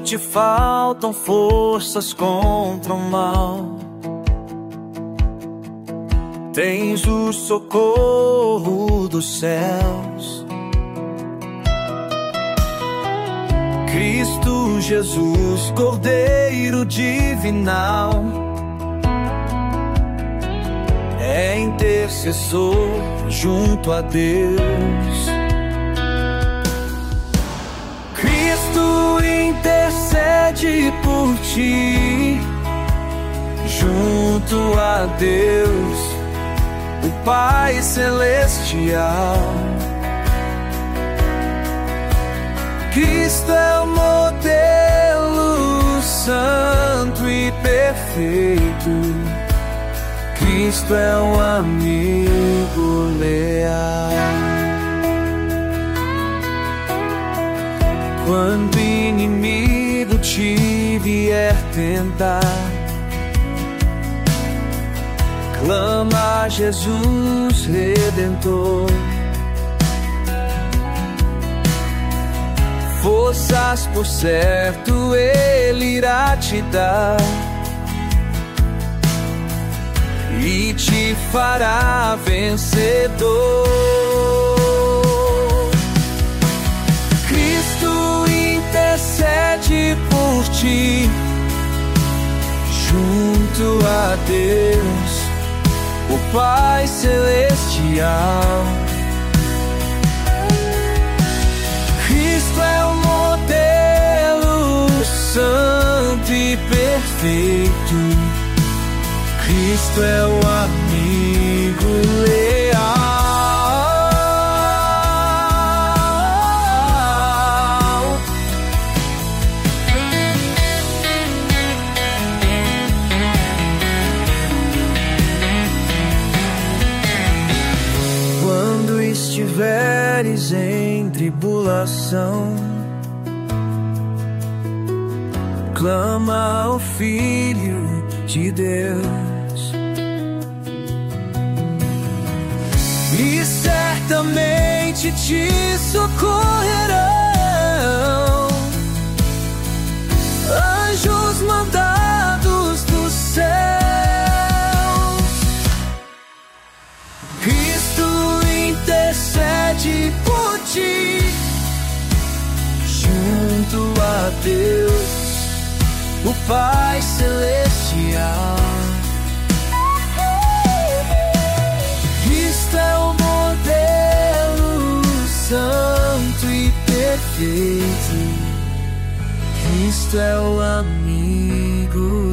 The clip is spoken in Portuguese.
te faltam forças contra o mal, tens o socorro dos céus. Cristo Jesus, Cordeiro divinal, é intercessor junto a Deus. Cristo intercede por ti, junto a Deus, o Pai Celestial. Cristo é o modelo santo e perfeito, Cristo é um amigo leal. Quando o inimigo te vier tentar, clama a Jesus Redentor. Forças por certo Ele irá te dar e te fará vencedor. Cristo intercede por ti, junto a Deus, o Pai Celestial. Cristo é o modelo santo e perfeito, Cristo é o amigo leal. Quando estiveres em tribulação, clama ao Filho de Deus, e certamente te socorrerão anjos mandados dos céus. Cristo intercede por ti, junto a Deus, o Pai Celestial. Cristo é o modelo santo e perfeito, Cristo é o amigo